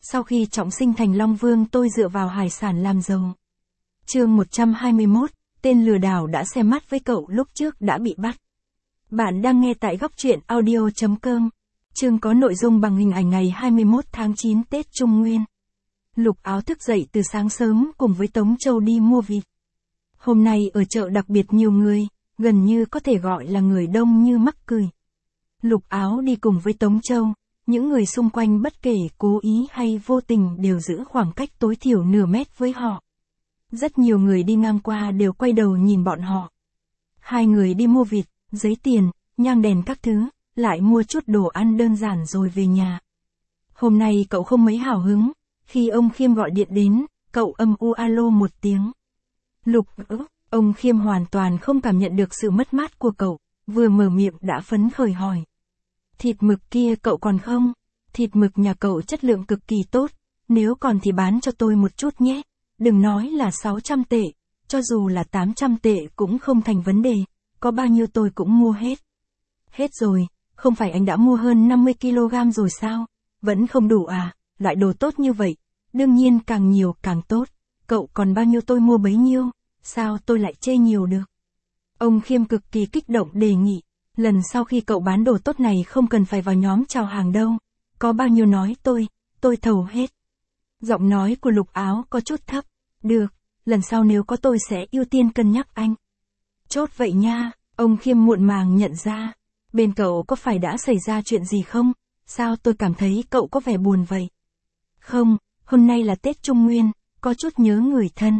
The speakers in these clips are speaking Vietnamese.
Sau khi trọng sinh thành Long Vương tôi dựa vào hải sản làm giàu. Chương 121, tên lừa đảo đã xem mắt với cậu lúc trước đã bị bắt. Bạn đang nghe tại góc truyện audio.com. Chương có nội dung bằng hình ảnh ngày 21 tháng 9 Tết Trung Nguyên. Lục Áo thức dậy từ sáng sớm cùng với Tống Châu đi mua vịt. Hôm nay ở chợ đặc biệt nhiều người, gần như có thể gọi là người đông như mắc cười. Lục Áo đi cùng với Tống Châu, những người xung quanh bất kể cố ý hay vô tình đều giữ khoảng cách tối thiểu nửa mét với họ. Rất nhiều người đi ngang qua đều quay đầu nhìn bọn họ. Hai người đi mua vịt, giấy tiền, nhang đèn các thứ, lại mua chút đồ ăn đơn giản rồi về nhà. Hôm nay cậu không mấy hào hứng, khi ông Khiêm gọi điện đến, cậu âm u alo một tiếng. Lục, ông Khiêm hoàn toàn không cảm nhận được sự mất mát của cậu, vừa mở miệng đã phấn khởi hỏi. Thịt mực kia cậu còn không? Thịt mực nhà cậu chất lượng cực kỳ tốt, nếu còn thì bán cho tôi một chút nhé. Đừng nói là 600 tệ, cho dù là 800 tệ cũng không thành vấn đề, có bao nhiêu tôi cũng mua hết. Hết rồi, không phải anh đã mua hơn 50 kg rồi sao? Vẫn không đủ à, loại đồ tốt như vậy, đương nhiên càng nhiều càng tốt, cậu còn bao nhiêu tôi mua bấy nhiêu, sao tôi lại chê nhiều được? Ông Khiêm cực kỳ kích động đề nghị, lần sau khi cậu bán đồ tốt này không cần phải vào nhóm chào hàng đâu, có bao nhiêu nói tôi thầu hết. Giọng nói của Lục Áo có chút thấp, được, lần sau nếu có tôi sẽ ưu tiên cân nhắc anh. Chốt vậy nha, ông Khiêm muộn màng nhận ra, bên cậu có phải đã xảy ra chuyện gì không, sao tôi cảm thấy cậu có vẻ buồn vậy? Không, hôm nay là Tết Trung Nguyên, có chút nhớ người thân.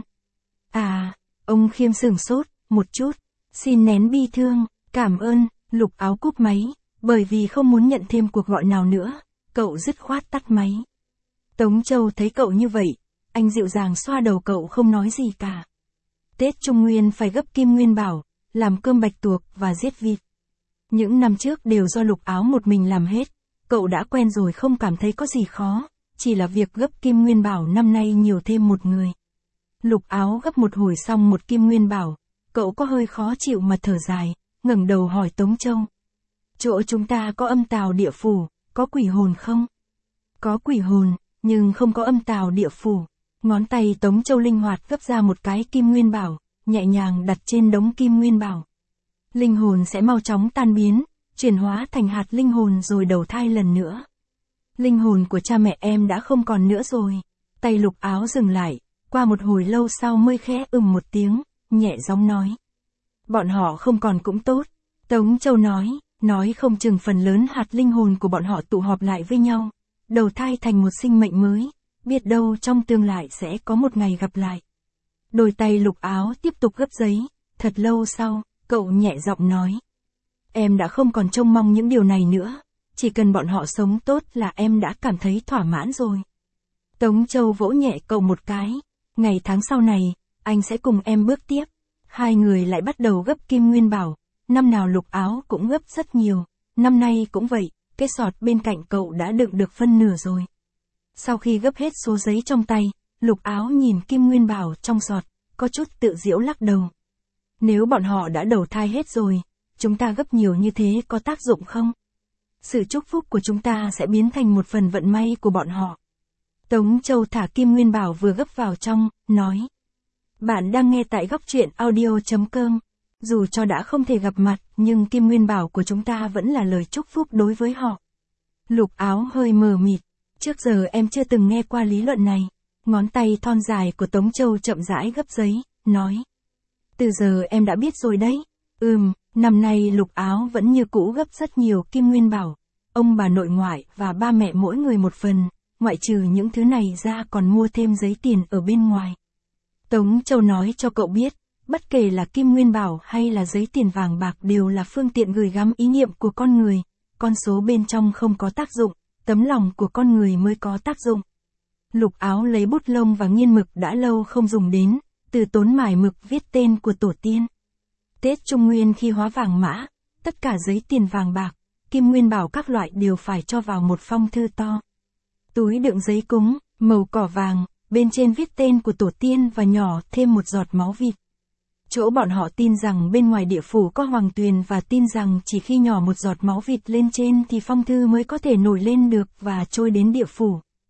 À, ông Khiêm sửng sốt, một chút, xin nén bi thương, cảm ơn. Lục Áo cúp máy, bởi vì không muốn nhận thêm cuộc gọi nào nữa, cậu dứt khoát tắt máy. Tống Châu thấy cậu như vậy, anh dịu dàng xoa đầu cậu không nói gì cả. Tết Trung Nguyên phải gấp kim nguyên bảo, làm cơm bạch tuộc và giết vịt. Những năm trước đều do Lục Áo một mình làm hết, cậu đã quen rồi không cảm thấy có gì khó, chỉ là việc gấp kim nguyên bảo năm nay nhiều thêm một người. Lục Áo gấp một hồi xong một kim nguyên bảo, cậu có hơi khó chịu mà thở dài, ngẩng đầu hỏi Tống Châu. Chỗ chúng ta có âm tào địa phủ, có quỷ hồn không? Có quỷ hồn, nhưng không có âm tào địa phủ. Ngón tay Tống Châu linh hoạt gấp ra một cái kim nguyên bảo, nhẹ nhàng đặt trên đống kim nguyên bảo. Linh hồn sẽ mau chóng tan biến, chuyển hóa thành hạt linh hồn rồi đầu thai lần nữa. Linh hồn của cha mẹ em đã không còn nữa rồi. Tay Lục Áo dừng lại, qua một hồi lâu sau mới khẽ một tiếng, nhẹ giọng nói. Bọn họ không còn cũng tốt. Tống Châu nói không chừng phần lớn hạt linh hồn của bọn họ tụ họp lại với nhau, đầu thai thành một sinh mệnh mới, biết đâu trong tương lai sẽ có một ngày gặp lại. Đôi tay Lục Áo tiếp tục gấp giấy, thật lâu sau, cậu nhẹ giọng nói. Em đã không còn trông mong những điều này nữa, chỉ cần bọn họ sống tốt là em đã cảm thấy thỏa mãn rồi. Tống Châu vỗ nhẹ cậu một cái, ngày tháng sau này, anh sẽ cùng em bước tiếp. Hai người lại bắt đầu gấp kim nguyên bảo, năm nào Lục Áo cũng gấp rất nhiều, năm nay cũng vậy, cái sọt bên cạnh cậu đã đựng được phân nửa rồi. Sau khi gấp hết số giấy trong tay, Lục Áo nhìn kim nguyên bảo trong sọt, có chút tự giễu lắc đầu. Nếu bọn họ đã đầu thai hết rồi, chúng ta gấp nhiều như thế có tác dụng không? Sự chúc phúc của chúng ta sẽ biến thành một phần vận may của bọn họ. Tống Châu thả kim nguyên bảo vừa gấp vào trong, nói. Bạn đang nghe tại góc truyện audio.com. Dù cho đã không thể gặp mặt, nhưng kim nguyên bảo của chúng ta vẫn là lời chúc phúc đối với họ. Lục Áo hơi mờ mịt. Trước giờ em chưa từng nghe qua lý luận này. Ngón tay thon dài của Tống Châu chậm rãi gấp giấy, nói. Từ giờ em đã biết rồi đấy. Năm nay Lục Áo vẫn như cũ gấp rất nhiều kim nguyên bảo. Ông bà nội ngoại và ba mẹ mỗi người một phần, ngoại trừ những thứ này ra còn mua thêm giấy tiền ở bên ngoài. Tống Châu nói cho cậu biết, bất kể là kim nguyên bảo hay là giấy tiền vàng bạc đều là phương tiện gửi gắm ý niệm của con người, con số bên trong không có tác dụng, tấm lòng của con người mới có tác dụng. Lục Áo lấy bút lông và nghiên mực đã lâu không dùng đến, từ tốn mài mực viết tên của tổ tiên. Tết Trung Nguyên khi hóa vàng mã, tất cả giấy tiền vàng bạc, kim nguyên bảo các loại đều phải cho vào một phong thư to. Túi đựng giấy cúng, màu cỏ vàng, bên trên viết tên của tổ tiên và nhỏ thêm một giọt máu vịt. Chỗ bọn họ tin rằng bên ngoài địa phủ có hoàng tuyền và tin rằng chỉ khi nhỏ một giọt máu vịt lên trên thì phong thư mới có thể nổi lên được và trôi đến địa phủ.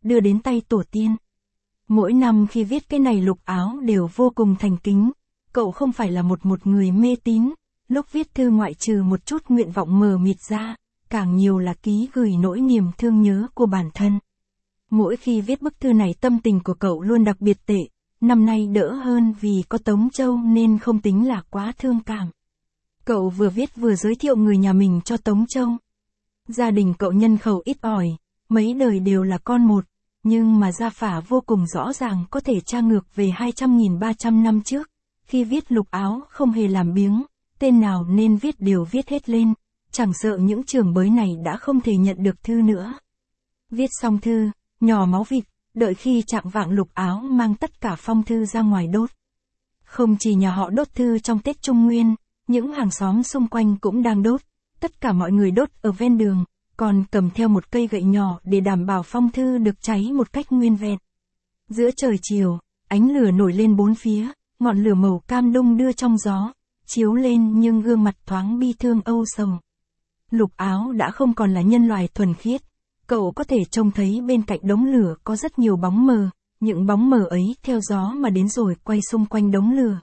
đưa đến tay tổ tiên. Mỗi năm khi viết cái này Lục Áo đều vô cùng thành kính. Cậu không phải là một người mê tín, lúc viết thư ngoại trừ một chút nguyện vọng mờ mịt ra, càng nhiều là ký gửi nỗi niềm thương nhớ của bản thân. Mỗi khi viết bức thư này tâm tình của cậu luôn đặc biệt tệ, năm nay đỡ hơn vì có Tống Châu nên không tính là quá thương cảm. Cậu vừa viết vừa giới thiệu người nhà mình cho Tống Châu. Gia đình cậu nhân khẩu ít ỏi, mấy đời đều là con một, nhưng mà gia phả vô cùng rõ ràng có thể tra ngược về 200.300 năm trước. Khi viết Lục Áo không hề làm biếng, tên nào nên viết đều viết hết lên, chẳng sợ những trưởng bối này đã không thể nhận được thư nữa. Viết xong thư, nhỏ máu vịt, đợi khi chạng vạng Lục Áo mang tất cả phong thư ra ngoài đốt. Không chỉ nhà họ đốt thư trong Tết Trung Nguyên, những hàng xóm xung quanh cũng đang đốt, tất cả mọi người đốt ở ven đường, còn cầm theo một cây gậy nhỏ để đảm bảo phong thư được cháy một cách nguyên vẹn. Giữa trời chiều, ánh lửa nổi lên bốn phía, ngọn lửa màu cam đung đưa trong gió, chiếu lên nhưng gương mặt thoáng bi thương âu sầu. Lục Áo đã không còn là nhân loại thuần khiết, cậu có thể trông thấy bên cạnh đống lửa có rất nhiều bóng mờ, những bóng mờ ấy theo gió mà đến rồi quay xung quanh đống lửa.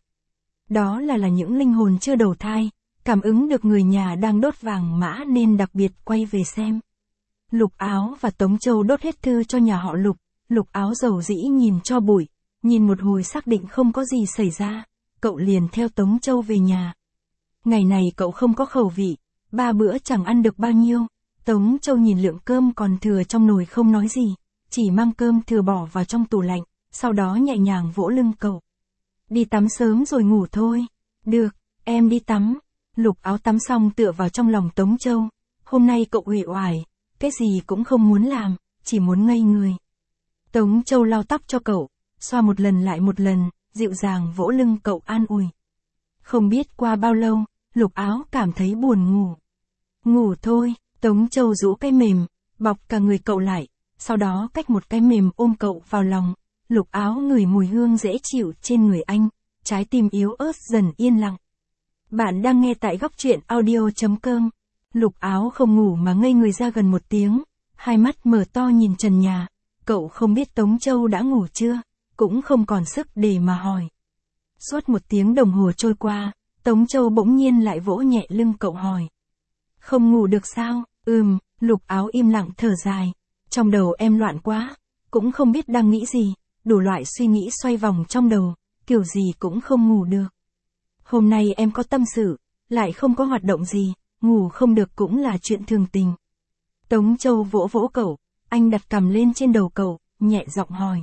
Đó là những linh hồn chưa đầu thai, cảm ứng được người nhà đang đốt vàng mã nên đặc biệt quay về xem. Lục Áo và Tống Châu đốt hết thư cho nhà họ Lục, Lục Áo dầu dĩ nhìn cho bụi, nhìn một hồi xác định không có gì xảy ra, cậu liền theo Tống Châu về nhà. Ngày này cậu không có khẩu vị, 3 bữa chẳng ăn được bao nhiêu. Tống Châu nhìn lượng cơm còn thừa trong nồi không nói gì, chỉ mang cơm thừa bỏ vào trong tủ lạnh, sau đó nhẹ nhàng vỗ lưng cậu. Đi tắm sớm rồi ngủ thôi. Được, em đi tắm. Lục Áo tắm xong tựa vào trong lòng Tống Châu. Hôm nay cậu uể oải, cái gì cũng không muốn làm, chỉ muốn ngây người. Tống Châu lau tóc cho cậu, xoa một lần lại một lần, dịu dàng vỗ lưng cậu an ủi. Không biết qua bao lâu, Lục Áo cảm thấy buồn ngủ. Ngủ thôi, Tống Châu rũ cái mềm, bọc cả người cậu lại, sau đó cách một cái mềm ôm cậu vào lòng. Lục Áo ngửi mùi hương dễ chịu trên người anh, trái tim yếu ớt dần yên lặng. Bạn đang nghe tại góc truyện audio.com. Lục Áo không ngủ mà ngây người ra gần 1 tiếng, hai mắt mở to nhìn trần nhà. Cậu không biết Tống Châu đã ngủ chưa, cũng không còn sức để mà hỏi. Suốt 1 tiếng đồng hồ trôi qua, Tống Châu bỗng nhiên lại vỗ nhẹ lưng cậu hỏi. Không ngủ được sao? Lục Áo im lặng thở dài. Trong đầu em loạn quá, cũng không biết đang nghĩ gì, đủ loại suy nghĩ xoay vòng trong đầu, kiểu gì cũng không ngủ được. Hôm nay em có tâm sự, lại không có hoạt động gì, ngủ không được cũng là chuyện thường tình. Tống Châu vỗ vỗ cậu, anh đặt cằm lên trên đầu cậu, nhẹ giọng hỏi.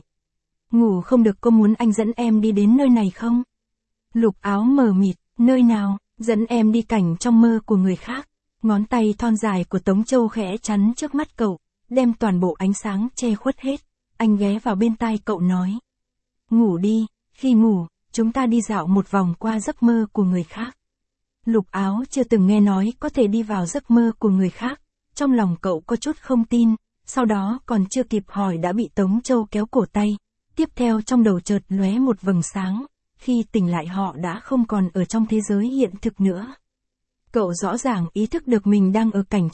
Ngủ không được có muốn anh dẫn em đi đến nơi này không? Lục Áo mờ mịt, nơi nào, dẫn em đi cảnh trong mơ của người khác. Ngón tay thon dài của Tống Châu khẽ chắn trước mắt cậu, đem toàn bộ ánh sáng che khuất hết. Anh ghé vào bên tai cậu nói. Ngủ đi, khi ngủ, chúng ta đi dạo một vòng qua giấc mơ của người khác. Lục Áo chưa từng nghe nói có thể đi vào giấc mơ của người khác, trong lòng cậu có chút không tin, sau đó còn chưa kịp hỏi đã bị Tống Châu kéo cổ tay. Tiếp theo trong đầu chợt lóe một vầng sáng, khi tỉnh lại họ đã không còn ở trong thế giới hiện thực nữa. Cậu rõ ràng ý thức được mình đang ở cảnh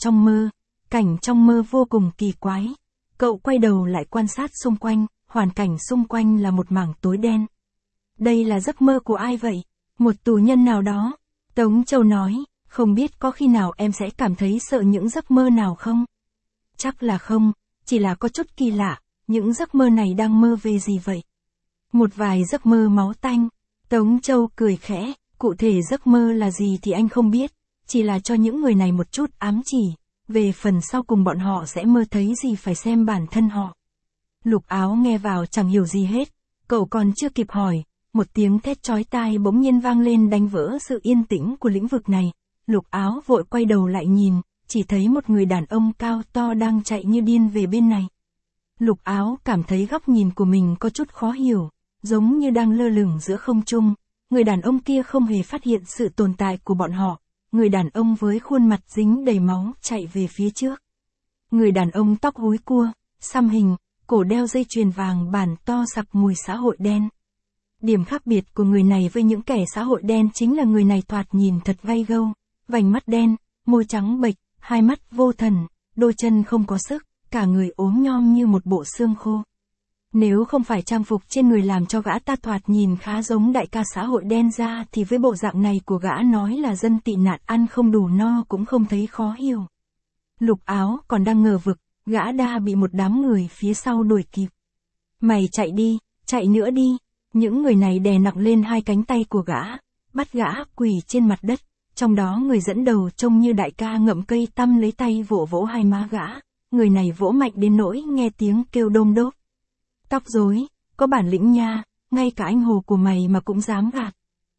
trong mơ vô cùng kỳ quái. Cậu quay đầu lại quan sát xung quanh, hoàn cảnh xung quanh là một mảng tối đen. Đây là giấc mơ của ai vậy? Một tù nhân nào đó? Tống Châu nói, không biết có khi nào em sẽ cảm thấy sợ những giấc mơ nào không? Chắc là không, chỉ là có chút kỳ lạ, những giấc mơ này đang mơ về gì vậy? Một vài giấc mơ máu tanh. Tống Châu cười khẽ, cụ thể giấc mơ là gì thì anh không biết, chỉ là cho những người này một chút ám chỉ, về phần sau cùng bọn họ sẽ mơ thấy gì phải xem bản thân họ. Lục Áo nghe vào chẳng hiểu gì hết, cậu còn chưa kịp hỏi, một tiếng thét chói tai bỗng nhiên vang lên đánh vỡ sự yên tĩnh của lĩnh vực này. Lục Áo vội quay đầu lại nhìn, chỉ thấy một người đàn ông cao to đang chạy như điên về bên này. Lục Áo cảm thấy góc nhìn của mình có chút khó hiểu, giống như đang lơ lửng giữa không trung. Người đàn ông kia không hề phát hiện sự tồn tại của bọn họ. Người đàn ông với khuôn mặt dính đầy máu chạy về phía trước. Người đàn ông tóc húi cua, xăm hình, cổ đeo dây chuyền vàng bản to sặc mùi xã hội đen. Điểm khác biệt của người này với những kẻ xã hội đen chính là người này thoạt nhìn thật gay gâu, vành mắt đen, môi trắng bệch, hai mắt vô thần, đôi chân không có sức, cả người ốm nhom như một bộ xương khô. Nếu không phải trang phục trên người làm cho gã ta thoạt nhìn khá giống đại ca xã hội đen ra thì với bộ dạng này của gã nói là dân tị nạn ăn không đủ no cũng không thấy khó hiểu. Lục Áo còn đang ngờ vực, gã đã bị một đám người phía sau đuổi kịp. Mày chạy đi, chạy nữa đi. Những người này đè nặng lên hai cánh tay của gã, bắt gã quỳ trên mặt đất, trong đó người dẫn đầu trông như đại ca ngậm cây tăm lấy tay vỗ vỗ hai má gã, người này vỗ mạnh đến nỗi nghe tiếng kêu đôm đốp. Tóc rối, có bản lĩnh nha, ngay cả anh Hồ của mày mà cũng dám gạt.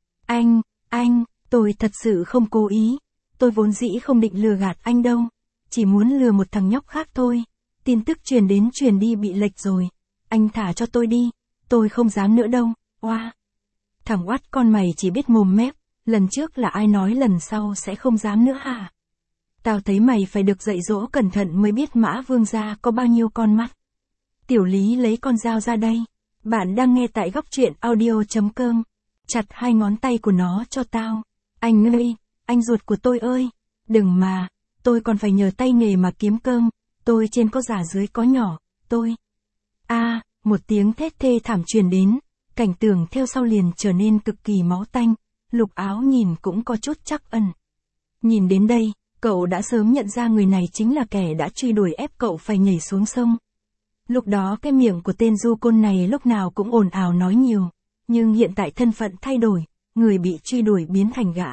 Anh, tôi thật sự không cố ý, tôi vốn dĩ không định lừa gạt anh đâu, chỉ muốn lừa một thằng nhóc khác thôi, tin tức truyền đến truyền đi bị lệch rồi, anh thả cho tôi đi, tôi không dám nữa đâu, oa. Thằng oát con mày chỉ biết mồm mép, lần trước là ai nói lần sau sẽ không dám nữa hả? Tao thấy mày phải được dạy dỗ cẩn thận mới biết Mã Vương gia có bao nhiêu con mắt. Tiểu Lý lấy con dao ra đây. Bạn đang nghe tại góc truyện audio.com. Chặt hai ngón tay của nó cho tao. Anh ơi, anh ruột của tôi ơi. Đừng mà, tôi còn phải nhờ tay nghề mà kiếm cơm. Tôi trên có già dưới có nhỏ, tôi. Một tiếng thét thê thảm truyền đến. Cảnh tường theo sau liền trở nên cực kỳ máu tanh. Lục Áo nhìn cũng có chút trắc ẩn. Nhìn đến đây, cậu đã sớm nhận ra người này chính là kẻ đã truy đuổi ép cậu phải nhảy xuống sông. Lúc đó cái miệng của tên du côn này lúc nào cũng ồn ào nói nhiều, nhưng hiện tại thân phận thay đổi, người bị truy đuổi biến thành gã.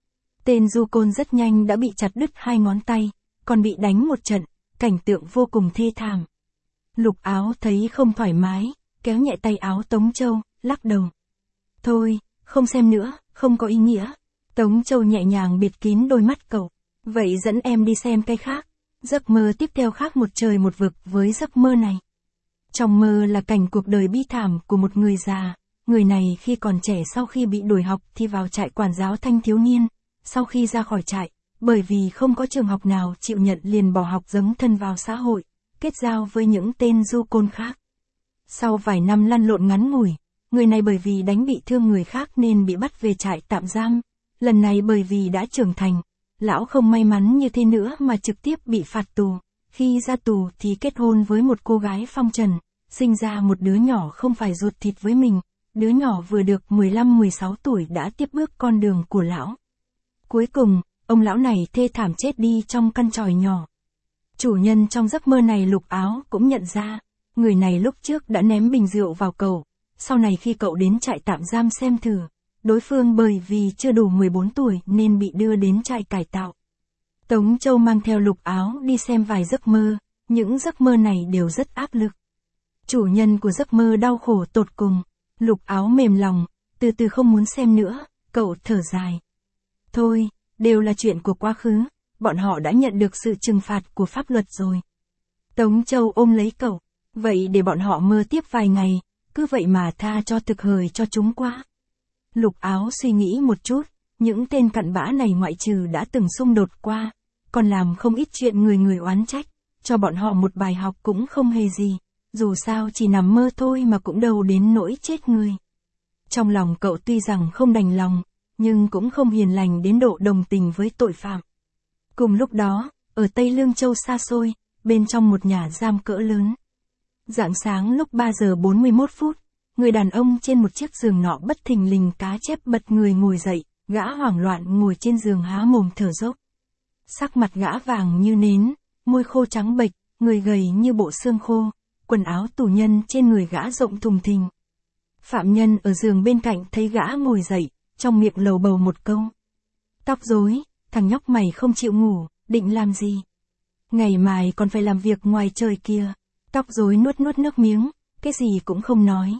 Tên du côn rất nhanh đã bị chặt đứt hai ngón tay, còn bị đánh một trận, cảnh tượng vô cùng thê thảm. Lục Áo thấy không thoải mái, kéo nhẹ tay áo Tống Châu, lắc đầu. Thôi, không xem nữa, không có ý nghĩa. Tống Châu nhẹ nhàng bịt kín đôi mắt cậu. Vậy dẫn em đi xem cái khác. Giấc mơ tiếp theo khác một trời một vực với giấc mơ này. Trong mơ là cảnh cuộc đời bi thảm của một người già. Người này khi còn trẻ sau khi bị đuổi học thì vào trại quản giáo thanh thiếu niên. Sau khi ra khỏi trại, bởi vì không có trường học nào chịu nhận liền bỏ học dấn thân vào xã hội, kết giao với những tên du côn khác. Sau vài năm lăn lộn ngắn ngủi, người này bởi vì đánh bị thương người khác nên bị bắt về trại tạm giam. Lần này bởi vì đã trưởng thành, lão không may mắn như thế nữa mà trực tiếp bị phạt tù. Khi ra tù thì kết hôn với một cô gái phong trần, sinh ra một đứa nhỏ không phải ruột thịt với mình. Đứa nhỏ vừa được 15-16 tuổi đã tiếp bước con đường của lão. Cuối cùng, ông lão này thê thảm chết đi trong căn chòi nhỏ. Chủ nhân trong giấc mơ này Lục Áo cũng nhận ra, người này lúc trước đã ném bình rượu vào cậu. Sau này khi cậu đến trại tạm giam xem thử, đối phương bởi vì chưa đủ 14 tuổi nên bị đưa đến trại cải tạo. Tống Châu mang theo Lục Áo đi xem vài giấc mơ, những giấc mơ này đều rất áp lực. Chủ nhân của giấc mơ đau khổ tột cùng, Lục Áo mềm lòng, từ từ không muốn xem nữa, cậu thở dài. Thôi, đều là chuyện của quá khứ, bọn họ đã nhận được sự trừng phạt của pháp luật rồi. Tống Châu ôm lấy cậu, vậy để bọn họ mơ tiếp vài ngày, cứ vậy mà tha cho thực hời cho chúng quá. Lục Áo suy nghĩ một chút, những tên cặn bã này ngoại trừ đã từng xung đột qua, còn làm không ít chuyện người người oán trách, cho bọn họ một bài học cũng không hề gì, dù sao chỉ nằm mơ thôi mà cũng đâu đến nỗi chết người. Trong lòng cậu tuy rằng không đành lòng, nhưng cũng không hiền lành đến độ đồng tình với tội phạm. Cùng lúc đó, ở Tây Lương Châu xa xôi, bên trong một nhà giam cỡ lớn. Rạng sáng lúc 3 giờ 41 phút, người đàn ông trên một chiếc giường nọ bất thình lình cá chép bật người ngồi dậy, gã hoảng loạn ngồi trên giường há mồm thở dốc. Sắc mặt gã vàng như nến, môi khô trắng bệch, người gầy như bộ xương khô, quần áo tù nhân trên người gã rộng thùng thình. Phạm nhân ở giường bên cạnh thấy gã ngồi dậy, trong miệng lầu bầu một câu. Tóc rối, thằng nhóc mày không chịu ngủ, định làm gì? Ngày mai còn phải làm việc ngoài trời kia. Tóc rối nuốt nuốt nước miếng, cái gì cũng không nói.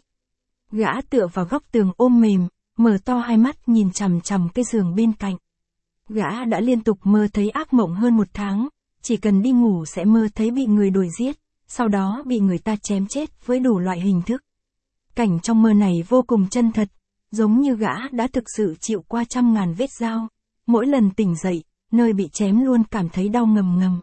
Gã tựa vào góc tường ôm mềm, mở to hai mắt nhìn chằm chằm cái giường bên cạnh. Gã đã liên tục mơ thấy ác mộng hơn 1 tháng, chỉ cần đi ngủ sẽ mơ thấy bị người đuổi giết, sau đó bị người ta chém chết với đủ loại hình thức. Cảnh trong mơ này vô cùng chân thật, giống như gã đã thực sự chịu qua trăm ngàn vết dao, mỗi lần tỉnh dậy, nơi bị chém luôn cảm thấy đau ngầm ngầm.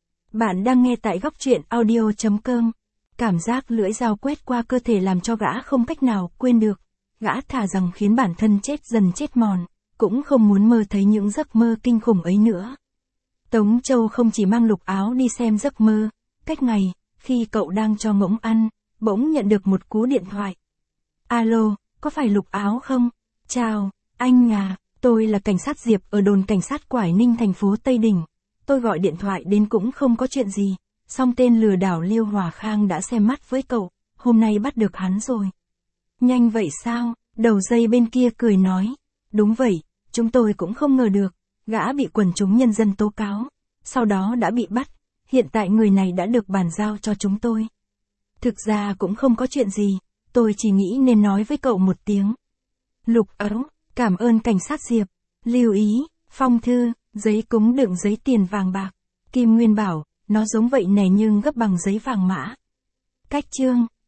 Bạn đang nghe tại góc truyện audio.com. Cảm giác lưỡi dao quét qua cơ thể làm cho gã không cách nào quên được. Gã thà rằng khiến bản thân chết dần chết mòn, cũng không muốn mơ thấy những giấc mơ kinh khủng ấy nữa. Tống Châu không chỉ mang Lục Áo đi xem giấc mơ, Cách ngày, khi cậu đang cho ngỗng ăn, bỗng nhận được một cú điện thoại. Alo, có phải Lục Áo không? Chào, anh à, tôi là cảnh sát Diệp ở đồn cảnh sát Quải Ninh thành phố Tây Đình. Tôi gọi điện thoại đến cũng không có chuyện gì, song tên lừa đảo Liêu Hòa Khang đã xem mắt với cậu, hôm nay bắt được hắn rồi. Nhanh vậy sao? Đầu dây bên kia cười nói. Đúng vậy, chúng tôi cũng không ngờ được, gã bị quần chúng nhân dân tố cáo, sau đó đã bị bắt, hiện tại người này đã được bàn giao cho chúng tôi. Thực ra cũng không có chuyện gì, tôi chỉ nghĩ nên nói với cậu một tiếng. Lục Áo, cảm ơn cảnh sát Diệp. Lưu ý, phong thư, giấy cúng đựng giấy tiền vàng bạc. Kim Nguyên bảo, nó giống vậy nè nhưng gấp bằng giấy vàng mã. Cách chương